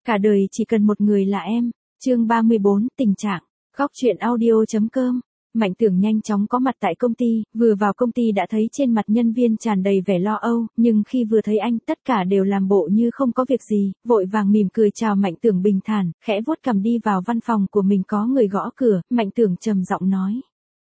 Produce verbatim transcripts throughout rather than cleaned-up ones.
Cả đời chỉ cần một người là em. Chương ba mươi bốn, tình trạng. Góc truyện audio chấm com. Mạnh Tưởng nhanh chóng có mặt tại công ty, vừa vào công ty đã thấy trên mặt nhân viên tràn đầy vẻ lo âu, nhưng khi vừa thấy anh tất cả đều làm bộ như không có việc gì, vội vàng mỉm cười chào Mạnh Tưởng bình thản, khẽ vuốt cằm đi vào văn phòng của mình. Có người gõ cửa, Mạnh Tưởng trầm giọng nói.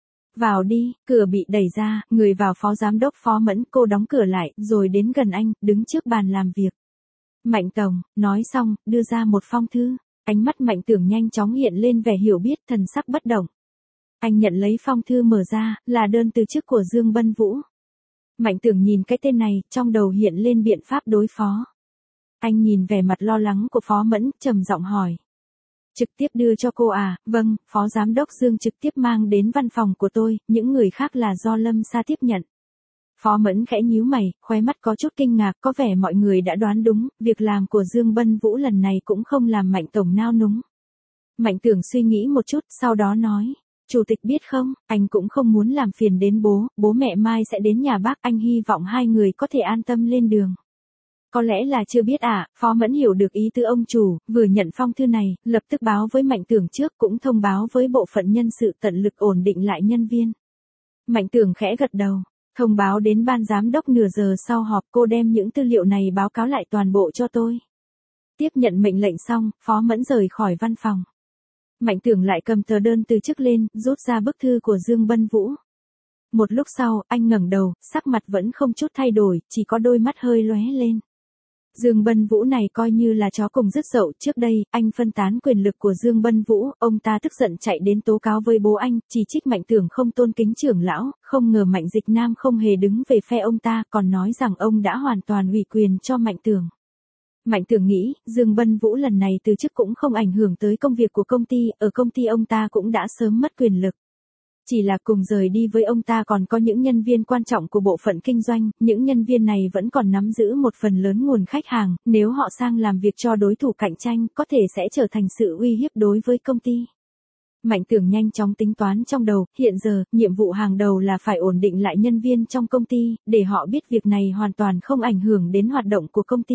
Vào đi. Cửa bị đẩy ra, người vào phó giám đốc Phó Mẫn. Cô đóng cửa lại, rồi đến gần anh, đứng trước bàn làm việc. Mạnh tổng, nói xong, đưa ra một phong thư. Ánh mắt Mạnh Tưởng nhanh chóng hiện lên vẻ hiểu biết, thần sắc bất động. Anh nhận lấy phong thư mở ra, là đơn từ chức của Dương Bân Vũ. Mạnh Tưởng nhìn cái tên này, trong đầu hiện lên biện pháp đối phó. Anh nhìn vẻ mặt lo lắng của Phó Mẫn, trầm giọng hỏi. Trực tiếp đưa cho cô à? Vâng, Phó Giám đốc Dương trực tiếp mang đến văn phòng của tôi, những người khác là do Lâm Sa tiếp nhận. Phó Mẫn khẽ nhíu mày, khóe mắt có chút kinh ngạc, có vẻ mọi người đã đoán đúng, việc làm của Dương Bân Vũ lần này cũng không làm Mạnh tổng nao núng. Mạnh Tưởng suy nghĩ một chút, sau đó nói. Chủ tịch biết không, anh cũng không muốn làm phiền đến bố, bố mẹ mai sẽ đến nhà bác, anh hy vọng hai người có thể an tâm lên đường. Có lẽ là chưa biết à, Phó Mẫn hiểu được ý tứ ông chủ, vừa nhận phong thư này, lập tức báo với Mạnh Tưởng trước, cũng thông báo với bộ phận nhân sự tận lực ổn định lại nhân viên. Mạnh Tưởng khẽ gật đầu, thông báo đến ban giám đốc. Nửa giờ sau họp, cô đem những tư liệu này báo cáo lại toàn bộ cho tôi. Tiếp nhận mệnh lệnh xong, Phó Mẫn rời khỏi văn phòng. Mạnh Tưởng lại cầm tờ đơn từ chức lên, rút ra bức thư của Dương Bân Vũ. Một lúc sau, anh ngẩng đầu, sắc mặt vẫn không chút thay đổi, chỉ có đôi mắt hơi lóe lên. Dương Bân Vũ này coi như là chó cùng dứt dậu, trước đây, anh phân tán quyền lực của Dương Bân Vũ, ông ta tức giận chạy đến tố cáo với bố anh, chỉ trích Mạnh Tưởng không tôn kính trưởng lão, không ngờ Mạnh Dịch Nam không hề đứng về phe ông ta, còn nói rằng ông đã hoàn toàn ủy quyền cho Mạnh Tưởng. Mạnh Tưởng nghĩ, Dương Bân Vũ lần này từ chức cũng không ảnh hưởng tới công việc của công ty, ở công ty ông ta cũng đã sớm mất quyền lực. Chỉ là cùng rời đi với ông ta còn có những nhân viên quan trọng của bộ phận kinh doanh, những nhân viên này vẫn còn nắm giữ một phần lớn nguồn khách hàng, nếu họ sang làm việc cho đối thủ cạnh tranh, có thể sẽ trở thành sự uy hiếp đối với công ty. Mạnh Tưởng nhanh chóng tính toán trong đầu, hiện giờ, nhiệm vụ hàng đầu là phải ổn định lại nhân viên trong công ty, để họ biết việc này hoàn toàn không ảnh hưởng đến hoạt động của công ty.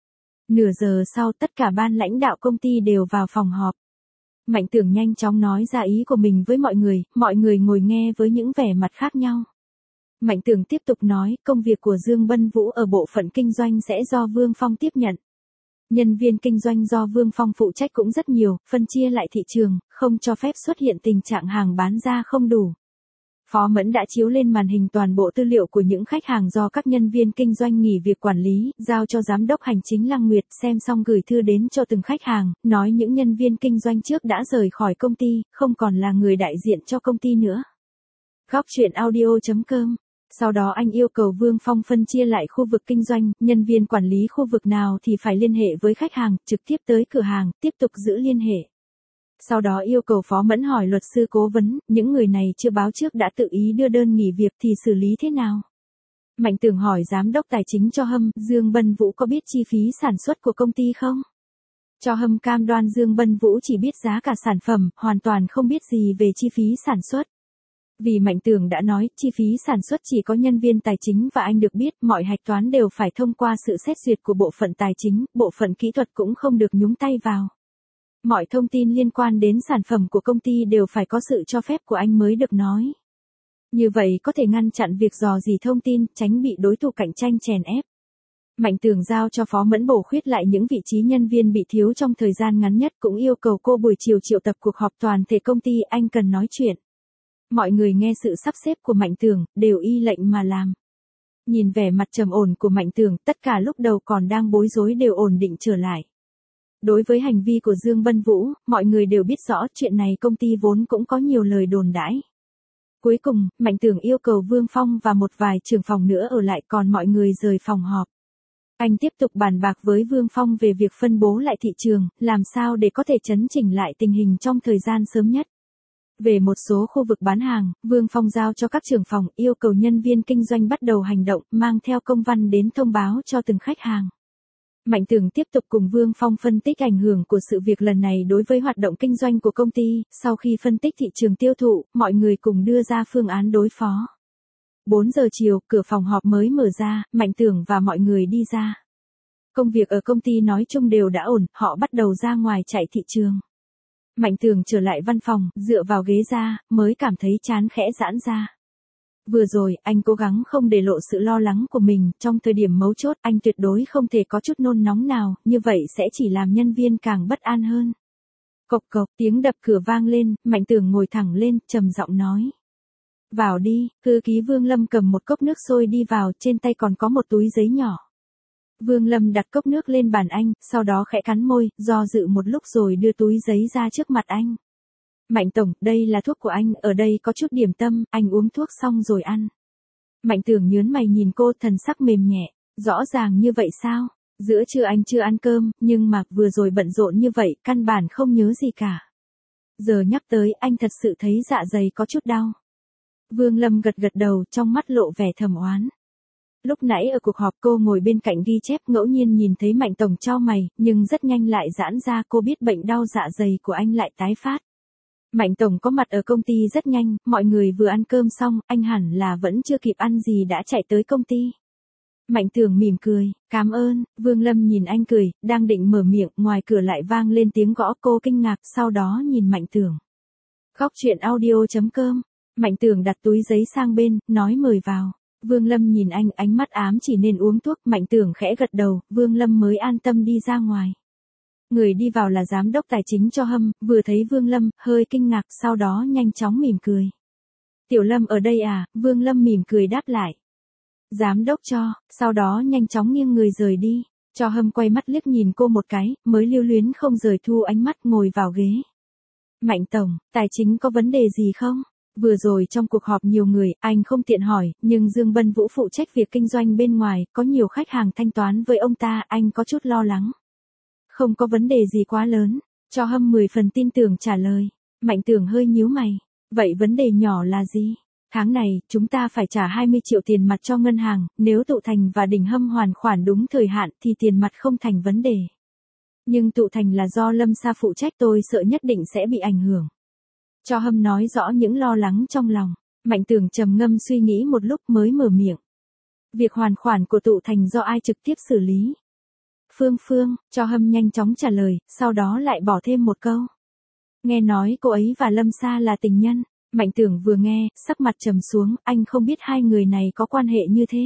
Nửa giờ sau tất cả ban lãnh đạo công ty đều vào phòng họp. Mạnh Tưởng nhanh chóng nói ra ý của mình với mọi người, mọi người ngồi nghe với những vẻ mặt khác nhau. Mạnh Tưởng tiếp tục nói, công việc của Dương Bân Vũ ở bộ phận kinh doanh sẽ do Vương Phong tiếp nhận. Nhân viên kinh doanh do Vương Phong phụ trách cũng rất nhiều, phân chia lại thị trường, không cho phép xuất hiện tình trạng hàng bán ra không đủ. Phó Mẫn đã chiếu lên màn hình toàn bộ tư liệu của những khách hàng do các nhân viên kinh doanh nghỉ việc quản lý, giao cho giám đốc hành chính Lăng Nguyệt, xem xong gửi thư đến cho từng khách hàng, nói những nhân viên kinh doanh trước đã rời khỏi công ty, không còn là người đại diện cho công ty nữa. Góc truyện audio chấm com. Sau đó anh yêu cầu Vương Phong phân chia lại khu vực kinh doanh, nhân viên quản lý khu vực nào thì phải liên hệ với khách hàng, trực tiếp tới cửa hàng, tiếp tục giữ liên hệ. Sau đó yêu cầu Phó Mẫn hỏi luật sư cố vấn, những người này chưa báo trước đã tự ý đưa đơn nghỉ việc thì xử lý thế nào? Mạnh Tưởng hỏi giám đốc tài chính Cho Hâm, Dương Bân Vũ có biết chi phí sản xuất của công ty không? Cho Hâm cam đoan Dương Bân Vũ chỉ biết giá cả sản phẩm, hoàn toàn không biết gì về chi phí sản xuất. Vì Mạnh Tưởng đã nói, chi phí sản xuất chỉ có nhân viên tài chính và anh được biết, mọi hạch toán đều phải thông qua sự xét duyệt của bộ phận tài chính, bộ phận kỹ thuật cũng không được nhúng tay vào. Mọi thông tin liên quan đến sản phẩm của công ty đều phải có sự cho phép của anh mới được nói. Như vậy có thể ngăn chặn việc dò dỉ thông tin, tránh bị đối thủ cạnh tranh chèn ép. Mạnh Tưởng giao cho Phó Mẫn bổ khuyết lại những vị trí nhân viên bị thiếu trong thời gian ngắn nhất, cũng yêu cầu cô buổi chiều triệu tập cuộc họp toàn thể công ty, anh cần nói chuyện. Mọi người nghe sự sắp xếp của Mạnh Tưởng, đều y lệnh mà làm. Nhìn vẻ mặt trầm ổn của Mạnh Tưởng, tất cả lúc đầu còn đang bối rối đều ổn định trở lại. Đối với hành vi của Dương Bân Vũ, mọi người đều biết rõ chuyện này công ty vốn cũng có nhiều lời đồn đãi. Cuối cùng, Mạnh Tưởng yêu cầu Vương Phong và một vài trưởng phòng nữa ở lại, còn mọi người rời phòng họp. Anh tiếp tục bàn bạc với Vương Phong về việc phân bố lại thị trường, làm sao để có thể chấn chỉnh lại tình hình trong thời gian sớm nhất. Về một số khu vực bán hàng, Vương Phong giao cho các trưởng phòng, yêu cầu nhân viên kinh doanh bắt đầu hành động, mang theo công văn đến thông báo cho từng khách hàng. Mạnh Tưởng tiếp tục cùng Vương Phong phân tích ảnh hưởng của sự việc lần này đối với hoạt động kinh doanh của công ty, sau khi phân tích thị trường tiêu thụ, mọi người cùng đưa ra phương án đối phó. bốn giờ chiều, cửa phòng họp mới mở ra, Mạnh Tưởng và mọi người đi ra. Công việc ở công ty nói chung đều đã ổn, họ bắt đầu ra ngoài chạy thị trường. Mạnh Tường trở lại văn phòng, dựa vào ghế ra, mới cảm thấy trán khẽ giãn ra. Vừa rồi, anh cố gắng không để lộ sự lo lắng của mình, trong thời điểm mấu chốt, anh tuyệt đối không thể có chút nôn nóng nào, như vậy sẽ chỉ làm nhân viên càng bất an hơn. Cộc cộc, tiếng đập cửa vang lên, Mạnh Tường ngồi thẳng lên, trầm giọng nói. Vào đi, thư ký Vương Lâm cầm một cốc nước sôi đi vào, trên tay còn có một túi giấy nhỏ. Vương Lâm đặt cốc nước lên bàn anh, sau đó khẽ cắn môi, do dự một lúc rồi đưa túi giấy ra trước mặt anh. Mạnh tổng, đây là thuốc của anh, ở đây có chút điểm tâm, anh uống thuốc xong rồi ăn. Mạnh Tường nhớn mày nhìn cô, thần sắc mềm nhẹ, rõ ràng như vậy sao? Giữa trưa anh chưa ăn cơm, nhưng mà vừa rồi bận rộn như vậy, căn bản không nhớ gì cả. Giờ nhắc tới, anh thật sự thấy dạ dày có chút đau. Vương Lâm gật gật đầu, trong mắt lộ vẻ thầm oán. Lúc nãy ở cuộc họp cô ngồi bên cạnh ghi chép, ngẫu nhiên nhìn thấy Mạnh tổng chau mày, nhưng rất nhanh lại giãn ra, cô biết bệnh đau dạ dày của anh lại tái phát. Mạnh tổng có mặt ở công ty rất nhanh, mọi người vừa ăn cơm xong, anh hẳn là vẫn chưa kịp ăn gì đã chạy tới công ty. Mạnh Tường mỉm cười, cảm ơn. Vương Lâm nhìn anh cười, đang định mở miệng, ngoài cửa lại vang lên tiếng gõ, cô kinh ngạc, sau đó nhìn Mạnh Tường. Góc chuyện audio chấm com. Mạnh Tường đặt túi giấy sang bên, nói mời vào. Vương Lâm nhìn anh, ánh mắt ám chỉ nên uống thuốc. Mạnh Tường khẽ gật đầu, Vương Lâm mới an tâm đi ra ngoài. Người đi vào là giám đốc tài chính cho Hâm, vừa thấy Vương Lâm, hơi kinh ngạc, sau đó nhanh chóng mỉm cười. Tiểu Lâm ở đây à? Vương Lâm mỉm cười đáp lại. Giám đốc cho, sau đó nhanh chóng nghiêng người rời đi. Cho Hâm quay mắt liếc nhìn cô một cái, mới lưu luyến không rời thu ánh mắt, ngồi vào ghế. Mạnh tổng, tài chính có vấn đề gì không? Vừa rồi trong cuộc họp nhiều người, anh không tiện hỏi, nhưng Dương Bân Vũ phụ trách việc kinh doanh bên ngoài, có nhiều khách hàng thanh toán với ông ta, anh có chút lo lắng. Không có vấn đề gì quá lớn, Cho Hâm mười phần tin tưởng trả lời. Mạnh Tường hơi nhíu mày, vậy vấn đề nhỏ là gì? Tháng này, chúng ta phải trả hai mươi triệu tiền mặt cho ngân hàng, nếu Tụ Thành và Đình Hâm hoàn khoản đúng thời hạn thì tiền mặt không thành vấn đề. Nhưng Tụ Thành là do Lâm Sa phụ trách, tôi sợ nhất định sẽ bị ảnh hưởng. Cho Hâm nói rõ những lo lắng trong lòng. Mạnh Tường trầm ngâm suy nghĩ một lúc mới mở miệng. Việc hoàn khoản của Tụ Thành do ai trực tiếp xử lý? Phương Phương. Cho Hâm nhanh chóng trả lời, sau đó lại bỏ thêm một câu. Nghe nói cô ấy và Lâm Sa là tình nhân. Mạnh Tường vừa nghe, sắc mặt trầm xuống, anh không biết hai người này có quan hệ như thế.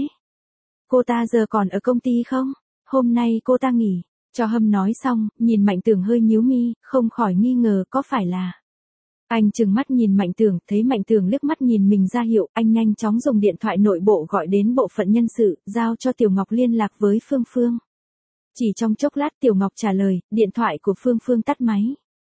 Cô ta giờ còn ở công ty không? Hôm nay cô ta nghỉ. Cho Hâm nói xong, nhìn Mạnh Tường hơi nhíu mi, không khỏi nghi ngờ có phải là. Anh trừng mắt nhìn Mạnh Tường, thấy Mạnh Tường liếc mắt nhìn mình ra hiệu, anh nhanh chóng dùng điện thoại nội bộ gọi đến bộ phận nhân sự, giao cho Tiểu Ngọc liên lạc với Phương Phương. Chỉ trong chốc lát Tiểu Ngọc trả lời, điện thoại của Phương Phương tắt máy.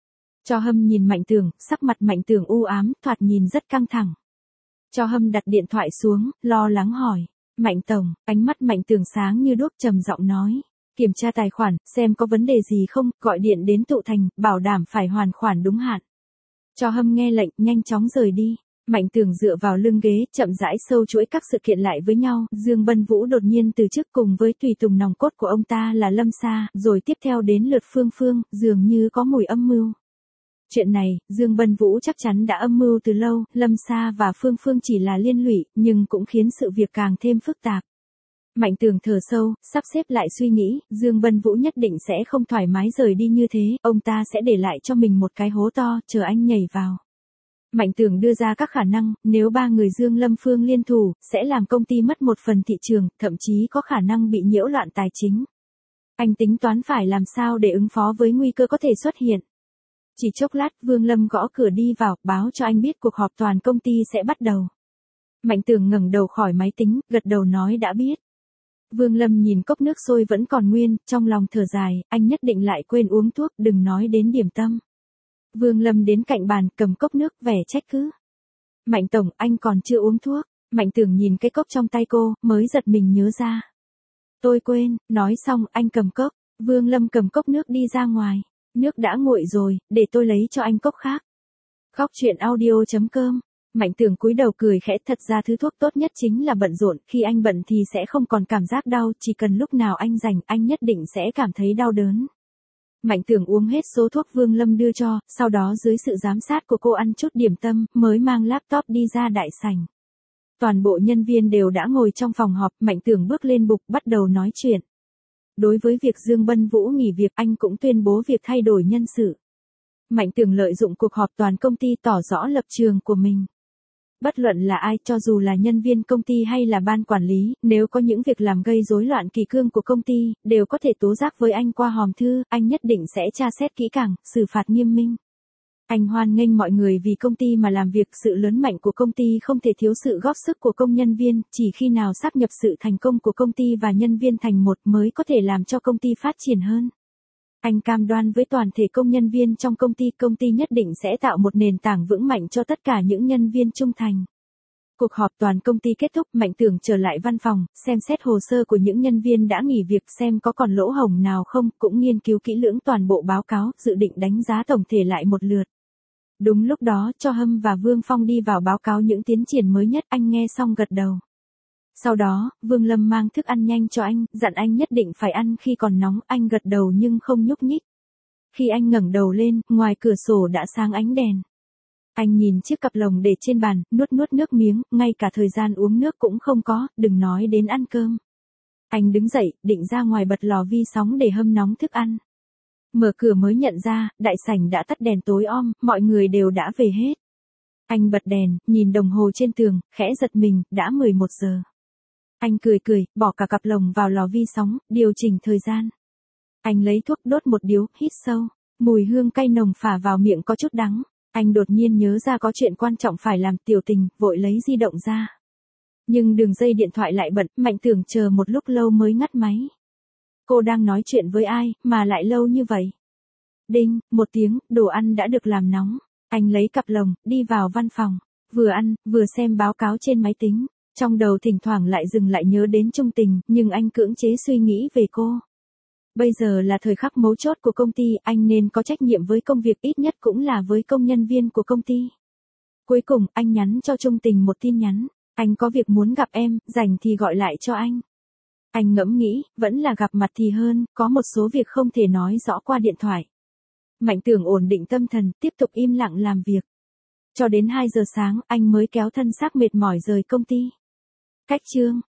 Cho Hâm nhìn Mạnh Tường, sắc mặt Mạnh Tường u ám, thoạt nhìn rất căng thẳng. Cho Hâm đặt điện thoại xuống, lo lắng hỏi. Mạnh tổng, ánh mắt Mạnh Tường sáng như đuốc, trầm giọng nói. Kiểm tra tài khoản, xem có vấn đề gì không, gọi điện đến Tụ Thành, bảo đảm phải hoàn khoản đúng hạn. Cho Hâm nghe lệnh, nhanh chóng rời đi. Mạnh Tường dựa vào lưng ghế, chậm rãi sâu chuỗi các sự kiện lại với nhau. Dương Bân Vũ đột nhiên từ chức cùng với tùy tùng nòng cốt của ông ta là Lâm Sa, rồi tiếp theo đến lượt Phương Phương, dường như có mùi âm mưu. Chuyện này, Dương Bân Vũ chắc chắn đã âm mưu từ lâu, Lâm Sa và Phương Phương chỉ là liên lụy, nhưng cũng khiến sự việc càng thêm phức tạp. Mạnh Tường thở sâu, sắp xếp lại suy nghĩ, Dương Bân Vũ nhất định sẽ không thoải mái rời đi như thế, ông ta sẽ để lại cho mình một cái hố to, chờ anh nhảy vào. Mạnh Tường đưa ra các khả năng, nếu ba người Dương Lâm Phương liên thủ, sẽ làm công ty mất một phần thị trường, thậm chí có khả năng bị nhiễu loạn tài chính. Anh tính toán phải làm sao để ứng phó với nguy cơ có thể xuất hiện. Chỉ chốc lát, Vương Lâm gõ cửa đi vào, báo cho anh biết cuộc họp toàn công ty sẽ bắt đầu. Mạnh Tường ngẩng đầu khỏi máy tính, gật đầu nói đã biết. Vương Lâm nhìn cốc nước sôi vẫn còn nguyên, trong lòng thở dài, anh nhất định lại quên uống thuốc, đừng nói đến điểm tâm. Vương Lâm đến cạnh bàn, cầm cốc nước, vẻ trách cứ. Mạnh tổng, anh còn chưa uống thuốc. Mạnh Tường nhìn cái cốc trong tay cô, mới giật mình nhớ ra. Tôi quên, nói xong, anh cầm cốc. Vương Lâm cầm cốc nước đi ra ngoài. Nước đã nguội rồi, để tôi lấy cho anh cốc khác. Góc chuyện audio chấm com. Mạnh Tường cúi đầu cười khẽ, thật ra thứ thuốc tốt nhất chính là bận rộn, khi anh bận thì sẽ không còn cảm giác đau, chỉ cần lúc nào anh rảnh, anh nhất định sẽ cảm thấy đau đớn. Mạnh Tường uống hết số thuốc Vương Lâm đưa cho, sau đó dưới sự giám sát của cô ăn chút điểm tâm, mới mang laptop đi ra đại sảnh. Toàn bộ nhân viên đều đã ngồi trong phòng họp, Mạnh Tường bước lên bục, bắt đầu nói chuyện. Đối với việc Dương Bân Vũ nghỉ việc, anh cũng tuyên bố việc thay đổi nhân sự. Mạnh Tưởng lợi dụng cuộc họp toàn công ty tỏ rõ lập trường của mình. Bất luận là ai, cho dù là nhân viên công ty hay là ban quản lý, nếu có những việc làm gây rối loạn kỷ cương của công ty, đều có thể tố giác với anh qua hòm thư, anh nhất định sẽ tra xét kỹ càng, xử phạt nghiêm minh. Anh hoan nghênh mọi người vì công ty mà làm việc, sự lớn mạnh của công ty không thể thiếu sự góp sức của công nhân viên, chỉ khi nào sáp nhập sự thành công của công ty và nhân viên thành một mới có thể làm cho công ty phát triển hơn. Anh cam đoan với toàn thể công nhân viên trong công ty, công ty nhất định sẽ tạo một nền tảng vững mạnh cho tất cả những nhân viên trung thành. Cuộc họp toàn công ty kết thúc, Mạnh Tưởng trở lại văn phòng, xem xét hồ sơ của những nhân viên đã nghỉ việc xem có còn lỗ hổng nào không, cũng nghiên cứu kỹ lưỡng toàn bộ báo cáo, dự định đánh giá tổng thể lại một lượt. Đúng lúc đó, Cho Hâm và Vương Phong đi vào báo cáo những tiến triển mới nhất, anh nghe xong gật đầu. Sau đó, Vương Lâm mang thức ăn nhanh cho anh, dặn anh nhất định phải ăn khi còn nóng, anh gật đầu nhưng không nhúc nhích. Khi anh ngẩng đầu lên, ngoài cửa sổ đã sáng ánh đèn. Anh nhìn chiếc cặp lồng để trên bàn, nuốt nuốt nước miếng, ngay cả thời gian uống nước cũng không có, đừng nói đến ăn cơm. Anh đứng dậy, định ra ngoài bật lò vi sóng để hâm nóng thức ăn. Mở cửa mới nhận ra, đại sảnh đã tắt đèn tối om, mọi người đều đã về hết. Anh bật đèn, nhìn đồng hồ trên tường, khẽ giật mình, đã mười một giờ. Anh cười cười, bỏ cả cặp lồng vào lò vi sóng, điều chỉnh thời gian. Anh lấy thuốc đốt một điếu, hít sâu. Mùi hương cay nồng phả vào miệng có chút đắng. Anh đột nhiên nhớ ra có chuyện quan trọng phải làm, Tiểu Tình, vội lấy di động ra. Nhưng đường dây điện thoại lại bận, Mạnh Tưởng chờ một lúc lâu mới ngắt máy. Cô đang nói chuyện với ai, mà lại lâu như vậy? Đinh, một tiếng, đồ ăn đã được làm nóng. Anh lấy cặp lồng, đi vào văn phòng. Vừa ăn, vừa xem báo cáo trên máy tính. Trong đầu thỉnh thoảng lại dừng lại nhớ đến Trung Tình, nhưng anh cưỡng chế suy nghĩ về cô. Bây giờ là thời khắc mấu chốt của công ty, anh nên có trách nhiệm với công việc, ít nhất cũng là với công nhân viên của công ty. Cuối cùng, anh nhắn cho Trung Tình một tin nhắn. Anh có việc muốn gặp em, rảnh thì gọi lại cho anh. Anh ngẫm nghĩ, vẫn là gặp mặt thì hơn, có một số việc không thể nói rõ qua điện thoại. Mạnh Tưởng ổn định tâm thần, tiếp tục im lặng làm việc. Cho đến hai giờ sáng, anh mới kéo thân xác mệt mỏi rời công ty. Cách chương